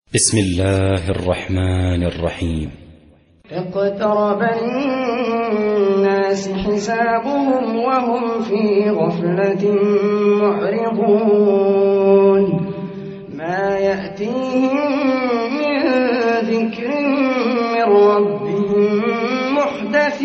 بسم الله الرحمن الرحيم. اقترب للناس حسابهم وهم في غفلة معرضون ما يأتيهم من ذكر من ربهم محدث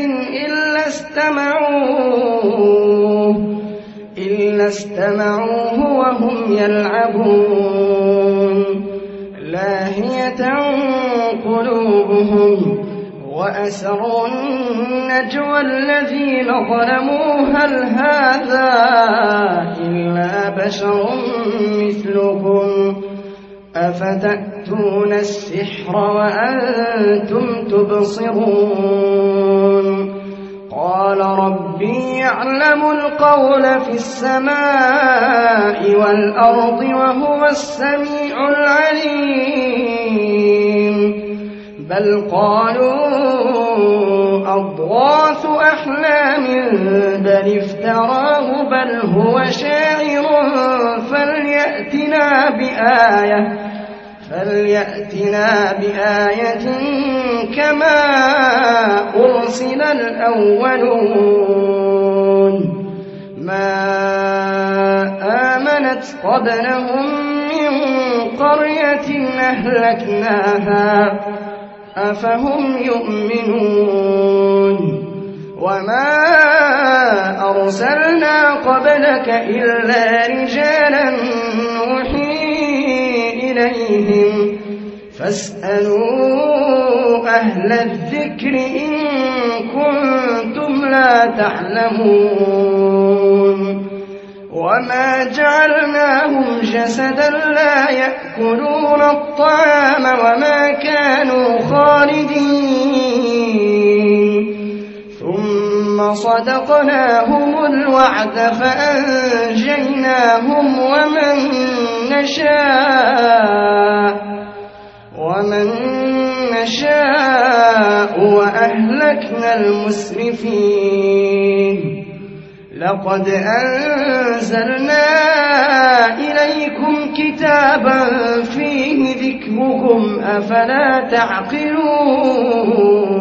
إلا استمعوه وهم يلعبون لاهية قلوبهم وأسروا النجوى الذين ظلموا هل هذا إلا بشر مثلكم أفتأتون السحر وأنتم تبصرون قال ربي يعلم القول في السماء والأرض وهو السميع العليم بل قالوا أضغاث أحلام بل افتراه بل هو شاعر فليأتنا بآية كما أرسل الأولون ما آمنت قبلهم من قرية أهلكناها أفهم يؤمنون وما أرسلنا قبلك إلا رجالا نوحي إليهم فاسألوا أهل الذكر إن كنتم لا تعلمون وما جعلناهم جسدا لا يأكلون الطعام وما كانوا خالدين ثم صدقناهم الوعد فأنجيناهم ومن نشاء وأهلكنا المسرفين لقد أنزلنا إليكم كتابا فيه ذكركم أفلا تعقلون